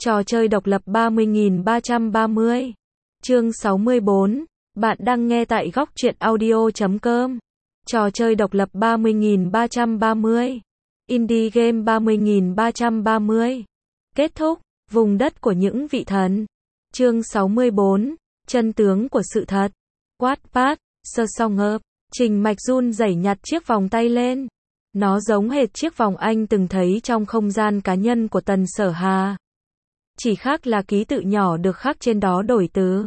Trò chơi độc lập 30.330. Chương 64. Bạn đang nghe tại góc truyện audio.com. Trò chơi độc lập 30.330. Indie game 30.330. Kết thúc. Vùng đất của những vị thần. Chương 64. Chân tướng của sự thật. Wattpad. Sơ song ngợp. Trình Mạch run rẩy nhặt chiếc vòng tay lên. Nó giống hệt chiếc vòng anh từng thấy trong không gian cá nhân của Tần Sở Hà. Chỉ khác là ký tự nhỏ được khắc trên đó đổi từ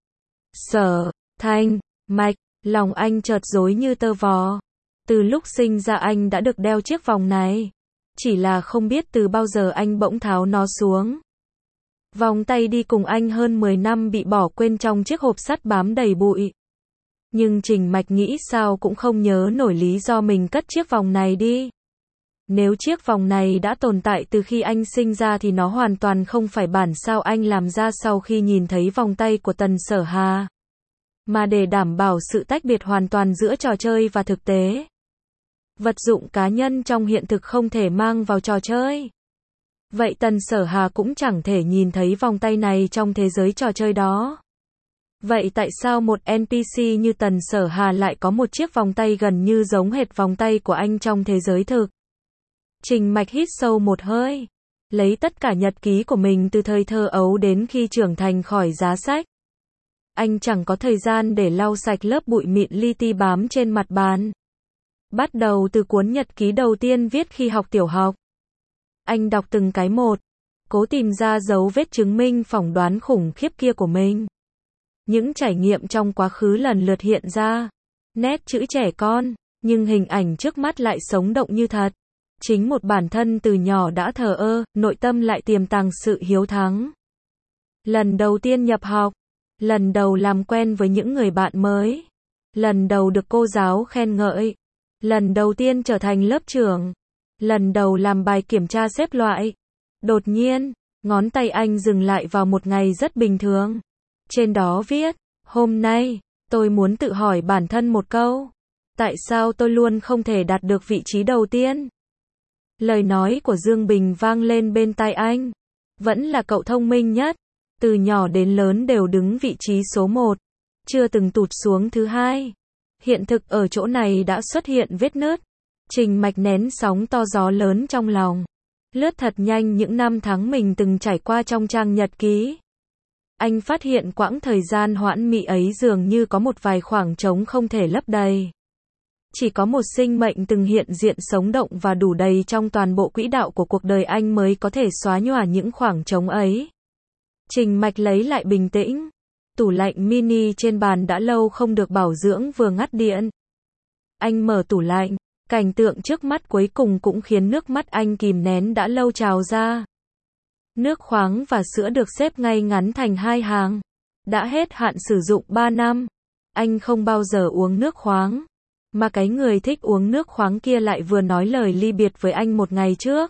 Sở, Thanh, Mạch. Lòng anh chợt rối như tơ vò. Từ lúc sinh ra anh đã được đeo chiếc vòng này. Chỉ là không biết từ bao giờ anh bỗng tháo nó xuống. Vòng tay đi cùng anh hơn 10 năm bị bỏ quên trong chiếc hộp sắt bám đầy bụi. Nhưng Trình Mạch nghĩ sao cũng không nhớ nổi lý do mình cất chiếc vòng này đi. Nếu chiếc vòng này đã tồn tại từ khi anh sinh ra thì nó hoàn toàn không phải bản sao anh làm ra sau khi nhìn thấy vòng tay của Tần Sở Hà. Mà để đảm bảo sự tách biệt hoàn toàn giữa trò chơi và thực tế. Vật dụng cá nhân trong hiện thực không thể mang vào trò chơi. Vậy Tần Sở Hà cũng chẳng thể nhìn thấy vòng tay này trong thế giới trò chơi đó. Vậy tại sao một NPC như Tần Sở Hà lại có một chiếc vòng tay gần như giống hệt vòng tay của anh trong thế giới thực? Trình Mạch hít sâu một hơi. Lấy tất cả nhật ký của mình từ thời thơ ấu đến khi trưởng thành khỏi giá sách. Anh chẳng có thời gian để lau sạch lớp bụi mịn li ti bám trên mặt bàn. Bắt đầu từ cuốn nhật ký đầu tiên viết khi học tiểu học. Anh đọc từng cái một. Cố tìm ra dấu vết chứng minh phỏng đoán khủng khiếp kia của mình. Những trải nghiệm trong quá khứ lần lượt hiện ra. Nét chữ trẻ con, nhưng hình ảnh trước mắt lại sống động như thật. Chính một bản thân từ nhỏ đã thờ ơ, nội tâm lại tiềm tàng sự hiếu thắng. Lần đầu tiên nhập học. Lần đầu làm quen với những người bạn mới. Lần đầu được cô giáo khen ngợi. Lần đầu tiên trở thành lớp trưởng. Lần đầu làm bài kiểm tra xếp loại. Đột nhiên, ngón tay anh dừng lại vào một ngày rất bình thường. Trên đó viết, hôm nay, tôi muốn tự hỏi bản thân một câu. Tại sao tôi luôn không thể đạt được vị trí đầu tiên? Lời nói của Dương Bình vang lên bên tai anh. Vẫn là cậu thông minh nhất. Từ nhỏ đến lớn đều đứng vị trí số 1. Chưa từng tụt xuống thứ 2. Hiện thực ở chỗ này đã xuất hiện vết nứt. Trình Mạch nén sóng to gió lớn trong lòng. Lướt thật nhanh những năm tháng mình từng trải qua trong trang nhật ký. Anh phát hiện quãng thời gian hoãn mị ấy dường như có một vài khoảng trống không thể lấp đầy. Chỉ có một sinh mệnh từng hiện diện sống động và đủ đầy trong toàn bộ quỹ đạo của cuộc đời anh mới có thể xóa nhòa những khoảng trống ấy. Trình Mạch lấy lại bình tĩnh. Tủ lạnh mini trên bàn đã lâu không được bảo dưỡng vừa ngắt điện. Anh mở tủ lạnh. Cảnh tượng trước mắt cuối cùng cũng khiến nước mắt anh kìm nén đã lâu trào ra. Nước khoáng và sữa được xếp ngay ngắn thành hai hàng. Đã hết hạn sử dụng 3 năm. Anh không bao giờ uống nước khoáng. Mà cái người thích uống nước khoáng kia lại vừa nói lời ly biệt với anh một ngày trước.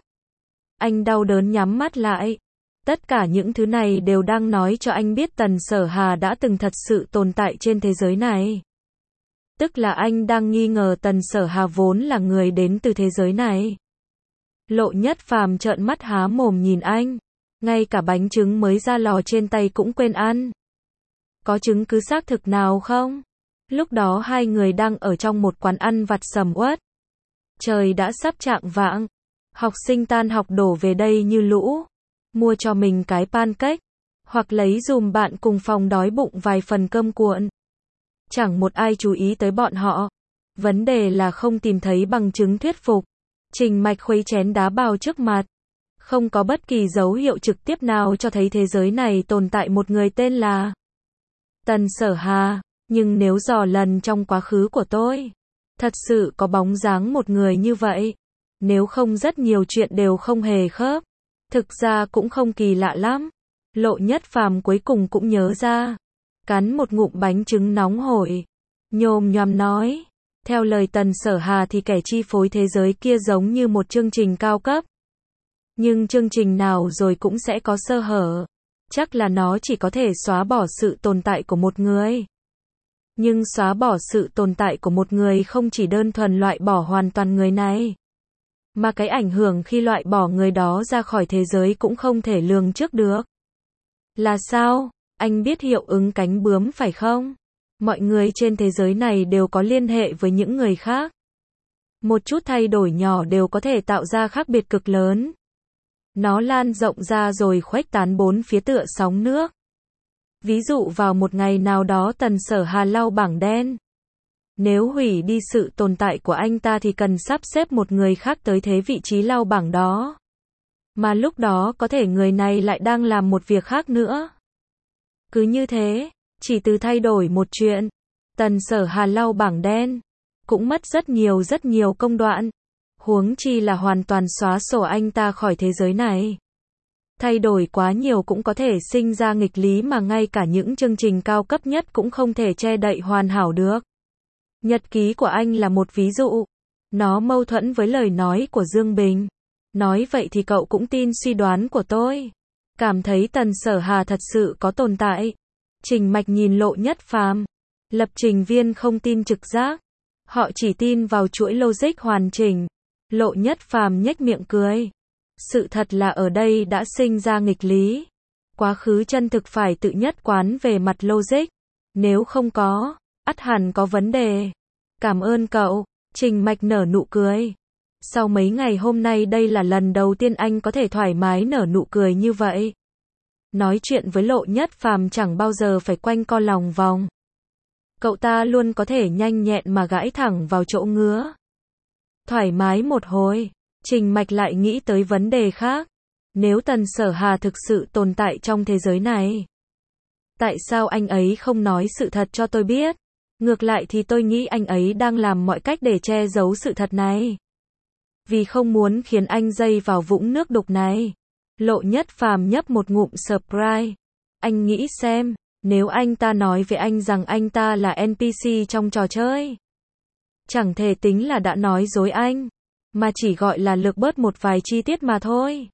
Anh đau đớn nhắm mắt lại. Tất cả những thứ này đều đang nói cho anh biết Tần Sở Hà đã từng thật sự tồn tại trên thế giới này. Tức là anh đang nghi ngờ Tần Sở Hà vốn là người đến từ thế giới này. Lộ Nhất Phàm trợn mắt há mồm nhìn anh. Ngay cả bánh trứng mới ra lò trên tay cũng quên ăn. Có chứng cứ xác thực nào không? Lúc đó hai người đang ở trong một quán ăn vặt sầm uất. Trời đã sắp chạng vạng. Học sinh tan học đổ về đây như lũ. Mua cho mình cái pancake. Hoặc lấy dùm bạn cùng phòng đói bụng vài phần cơm cuộn. Chẳng một ai chú ý tới bọn họ. Vấn đề là không tìm thấy bằng chứng thuyết phục. Trình Mạch khuấy chén đá bào trước mặt. Không có bất kỳ dấu hiệu trực tiếp nào cho thấy thế giới này tồn tại một người tên là Tần Sở Hà. Nhưng nếu dò lần trong quá khứ của tôi, thật sự có bóng dáng một người như vậy. Nếu không rất nhiều chuyện đều không hề khớp. Thực ra cũng không kỳ lạ lắm. Lộ Nhất Phàm cuối cùng cũng nhớ ra. Cắn một ngụm bánh trứng nóng hổi. Nhồm nhoàm nói. Theo lời Tần Sở Hà thì kẻ chi phối thế giới kia giống như một chương trình cao cấp. Nhưng chương trình nào rồi cũng sẽ có sơ hở. Chắc là nó chỉ có thể xóa bỏ sự tồn tại của một người. Nhưng xóa bỏ sự tồn tại của một người không chỉ đơn thuần loại bỏ hoàn toàn người này. Mà cái ảnh hưởng khi loại bỏ người đó ra khỏi thế giới cũng không thể lường trước được. Là sao? Anh biết hiệu ứng cánh bướm phải không? Mọi người trên thế giới này đều có liên hệ với những người khác. Một chút thay đổi nhỏ đều có thể tạo ra khác biệt cực lớn. Nó lan rộng ra rồi khuếch tán bốn phía tựa sóng nước. Ví dụ vào một ngày nào đó Tần Sở Hà lau bảng đen. Nếu hủy đi sự tồn tại của anh ta thì cần sắp xếp một người khác tới thế vị trí lau bảng đó. Mà lúc đó có thể người này lại đang làm một việc khác nữa. Cứ như thế, chỉ từ thay đổi một chuyện, Tần Sở Hà lau bảng đen, cũng mất rất nhiều công đoạn. Huống chi là hoàn toàn xóa sổ anh ta khỏi thế giới này. Thay đổi quá nhiều cũng có thể sinh ra nghịch lý mà ngay cả những chương trình cao cấp nhất cũng không thể che đậy hoàn hảo được. Nhật ký của anh là một ví dụ. Nó mâu thuẫn với lời nói của Dương Bình. Nói vậy thì cậu cũng tin suy đoán của tôi. Cảm thấy Tần Sở Hà thật sự có tồn tại. Trình Mạch nhìn Lộ Nhất Phàm. Lập trình viên không tin trực giác. Họ chỉ tin vào chuỗi logic hoàn chỉnh. Lộ Nhất Phàm nhếch miệng cười. Sự thật là ở đây đã sinh ra nghịch lý. Quá khứ chân thực phải tự nhất quán về mặt logic. Nếu không có, ắt hẳn có vấn đề. Cảm ơn cậu. Trình Mạch nở nụ cười. Sau mấy ngày hôm nay đây là lần đầu tiên anh có thể thoải mái nở nụ cười như vậy. Nói chuyện với Lộ Nhất Phàm chẳng bao giờ phải quanh co lòng vòng. Cậu ta luôn có thể nhanh nhẹn mà gãi thẳng vào chỗ ngứa. Thoải mái một hồi, Trình Mạch lại nghĩ tới vấn đề khác. Nếu Tần Sở Hà thực sự tồn tại trong thế giới này, tại sao anh ấy không nói sự thật cho tôi biết? Ngược lại thì tôi nghĩ anh ấy đang làm mọi cách để che giấu sự thật này. Vì không muốn khiến anh dây vào vũng nước đục này. Lộ Nhất Phàm nhấp một ngụm Sprite. Anh nghĩ xem, nếu anh ta nói với anh rằng anh ta là NPC trong trò chơi, chẳng thể tính là đã nói dối anh, mà chỉ gọi là lược bớt một vài chi tiết mà thôi.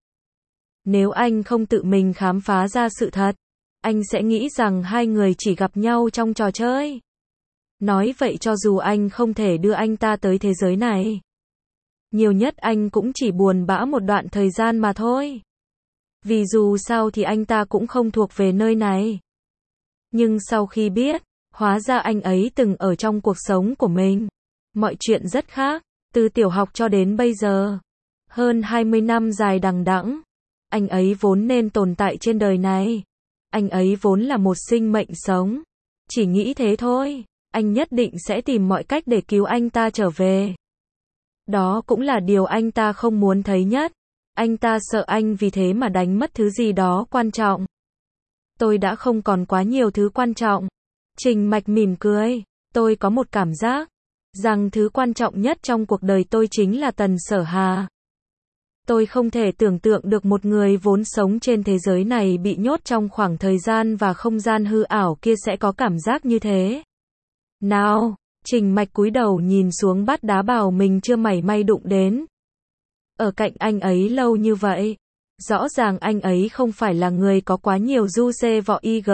Nếu anh không tự mình khám phá ra sự thật, anh sẽ nghĩ rằng hai người chỉ gặp nhau trong trò chơi. Nói vậy cho dù anh không thể đưa anh ta tới thế giới này, nhiều nhất anh cũng chỉ buồn bã một đoạn thời gian mà thôi. Vì dù sao thì anh ta cũng không thuộc về nơi này. Nhưng sau khi biết, hóa ra anh ấy từng ở trong cuộc sống của mình. Mọi chuyện rất khác, từ tiểu học cho đến bây giờ. Hơn 20 năm dài đằng đẵng. Anh ấy vốn nên tồn tại trên đời này. Anh ấy vốn là một sinh mệnh sống. Chỉ nghĩ thế thôi, anh nhất định sẽ tìm mọi cách để cứu anh ta trở về. Đó cũng là điều anh ta không muốn thấy nhất. Anh ta sợ anh vì thế mà đánh mất thứ gì đó quan trọng. Tôi đã không còn quá nhiều thứ quan trọng. Trình Mạch mỉm cười. Tôi có một cảm giác rằng thứ quan trọng nhất trong cuộc đời tôi chính là Tần Sở Hà. Tôi không thể tưởng tượng được một người vốn sống trên thế giới này bị nhốt trong khoảng thời gian và không gian hư ảo kia sẽ có cảm giác như thế. Nào, Trình Mạch cúi đầu nhìn xuống bát đá bào mình chưa mảy may đụng đến. Ở cạnh anh ấy lâu như vậy, rõ ràng anh ấy không phải là người có quá nhiều du xê vọ IG.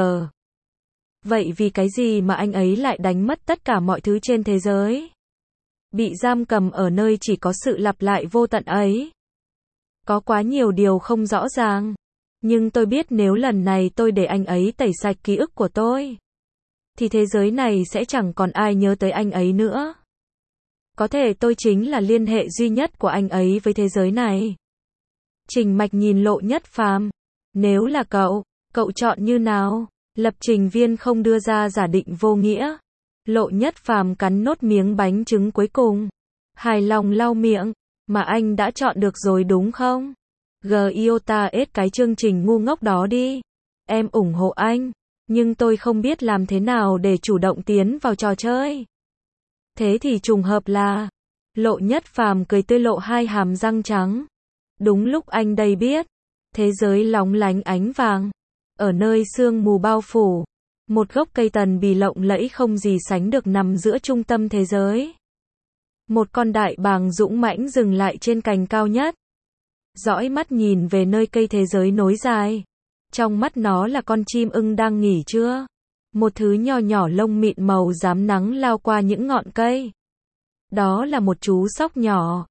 Vậy vì cái gì mà anh ấy lại đánh mất tất cả mọi thứ trên thế giới? Bị giam cầm ở nơi chỉ có sự lặp lại vô tận ấy. Có quá nhiều điều không rõ ràng. Nhưng tôi biết nếu lần này tôi để anh ấy tẩy sạch ký ức của tôi, thì thế giới này sẽ chẳng còn ai nhớ tới anh ấy nữa. Có thể tôi chính là liên hệ duy nhất của anh ấy với thế giới này. Trình Mạch nhìn Lộ Nhất Phàm. Nếu là cậu chọn như nào? Lập trình viên không đưa ra giả định vô nghĩa. Lộ Nhất Phàm cắn nốt miếng bánh trứng cuối cùng. Hài lòng lau miệng. Mà anh đã chọn được rồi đúng không? Giota ết cái chương trình ngu ngốc đó đi. Em ủng hộ anh. Nhưng tôi không biết làm thế nào để chủ động tiến vào trò chơi. Thế thì trùng hợp là... Lộ Nhất Phàm cười tươi lộ hai hàm răng trắng. Đúng lúc anh đây biết. Thế giới lóng lánh ánh vàng. Ở nơi sương mù bao phủ. Một gốc cây tần bì lộng lẫy không gì sánh được nằm giữa trung tâm thế giới. Một con đại bàng dũng mãnh dừng lại trên cành cao nhất. Dõi mắt nhìn về nơi cây thế giới nối dài. Trong mắt nó là con chim ưng đang nghỉ trưa. Một thứ nho nhỏ lông mịn màu rám nắng lao qua những ngọn cây. Đó là một chú sóc nhỏ.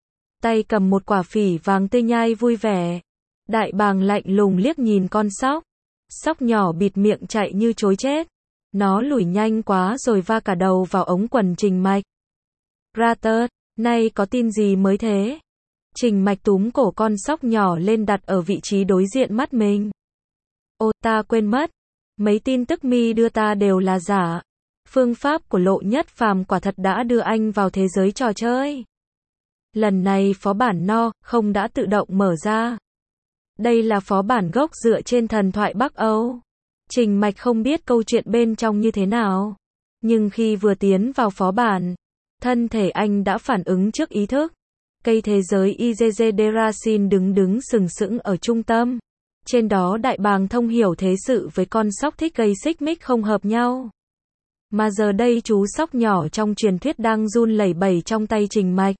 tay cầm một quả phỉ vàng tươi nhai vui vẻ. Đại bàng lạnh lùng liếc nhìn con sóc. Sóc nhỏ bịt miệng chạy như trối chết. Nó lủi nhanh quá rồi va cả đầu vào ống quần Trình Mạch. Ratert, nay có tin gì mới thế? Trình Mạch túm cổ con sóc nhỏ lên đặt ở vị trí đối diện mắt mình. Ô, ta quên mất. Mấy tin tức mi đưa ta đều là giả. Phương pháp của Lộ Nhất Phàm quả thật đã đưa anh vào thế giới trò chơi. Lần này phó bản no, không đã tự động mở ra. Đây là phó bản gốc dựa trên thần thoại Bắc Âu. Trình Mạch không biết câu chuyện bên trong như thế nào. Nhưng khi vừa tiến vào phó bản, thân thể anh đã phản ứng trước ý thức. Cây thế giới IGG Derasin đứng sừng sững ở trung tâm. Trên đó đại bàng thông hiểu thế sự với con sóc thích gây xích mích không hợp nhau. Mà giờ đây chú sóc nhỏ trong truyền thuyết đang run lẩy bẩy trong tay Trình Mạch.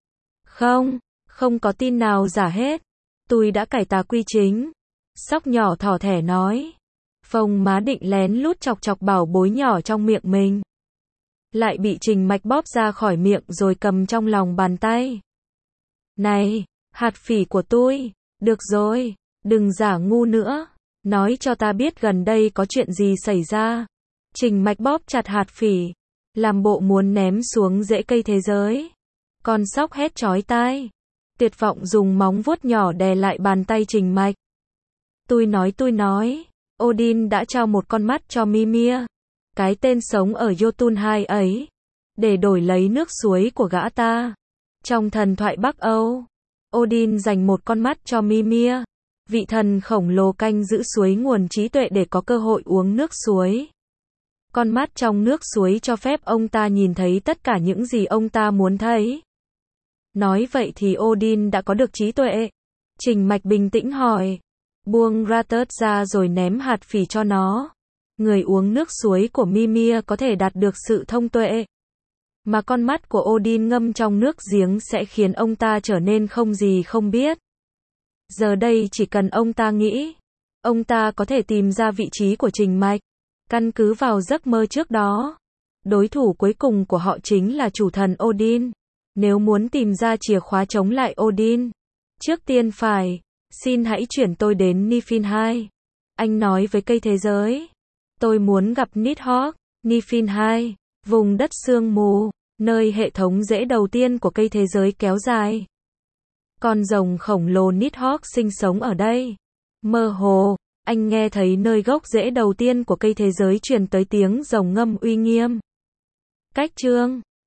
Không có tin nào giả hết. Tôi đã cải tà quy chính. Sóc nhỏ thỏ thẻ nói. Phông má định lén lút chọc bảo bối nhỏ trong miệng mình. Lại bị Trình Mạch bóp ra khỏi miệng rồi cầm trong lòng bàn tay. Này, hạt phỉ của tôi. Được rồi, đừng giả ngu nữa. Nói cho ta biết gần đây có chuyện gì xảy ra. Trình Mạch bóp chặt hạt phỉ. Làm bộ muốn ném xuống rễ cây thế giới. Con sóc hét chói tai. Tuyệt vọng dùng móng vuốt nhỏ đè lại bàn tay Trình Mạch. Tôi nói. Odin đã trao một con mắt cho Mimir. Cái tên sống ở Jotun 2 ấy. Để đổi lấy nước suối của gã ta. Trong thần thoại Bắc Âu, Odin dành một con mắt cho Mimir. Vị thần khổng lồ canh giữ suối nguồn trí tuệ để có cơ hội uống nước suối. Con mắt trong nước suối cho phép ông ta nhìn thấy tất cả những gì ông ta muốn thấy. Nói vậy thì Odin đã có được trí tuệ. Trình Mạch bình tĩnh hỏi. Buông Ratert ra rồi ném hạt phỉ cho nó. Người uống nước suối của Mimir có thể đạt được sự thông tuệ. Mà con mắt của Odin ngâm trong nước giếng sẽ khiến ông ta trở nên không gì không biết. Giờ đây chỉ cần ông ta nghĩ, ông ta có thể tìm ra vị trí của Trình Mạch. Căn cứ vào giấc mơ trước đó, đối thủ cuối cùng của họ chính là chủ thần Odin. Nếu muốn tìm ra chìa khóa chống lại Odin, trước tiên xin hãy chuyển tôi đến Niflheim 2. Anh nói với cây thế giới. Tôi muốn gặp Nidhogg. Niflheim 2, vùng đất sương mù, nơi hệ thống rễ đầu tiên của cây thế giới kéo dài. Con rồng khổng lồ Nidhogg sinh sống ở đây. Mơ hồ, anh nghe thấy nơi gốc rễ đầu tiên của cây thế giới truyền tới tiếng rồng ngâm uy nghiêm. Cách chương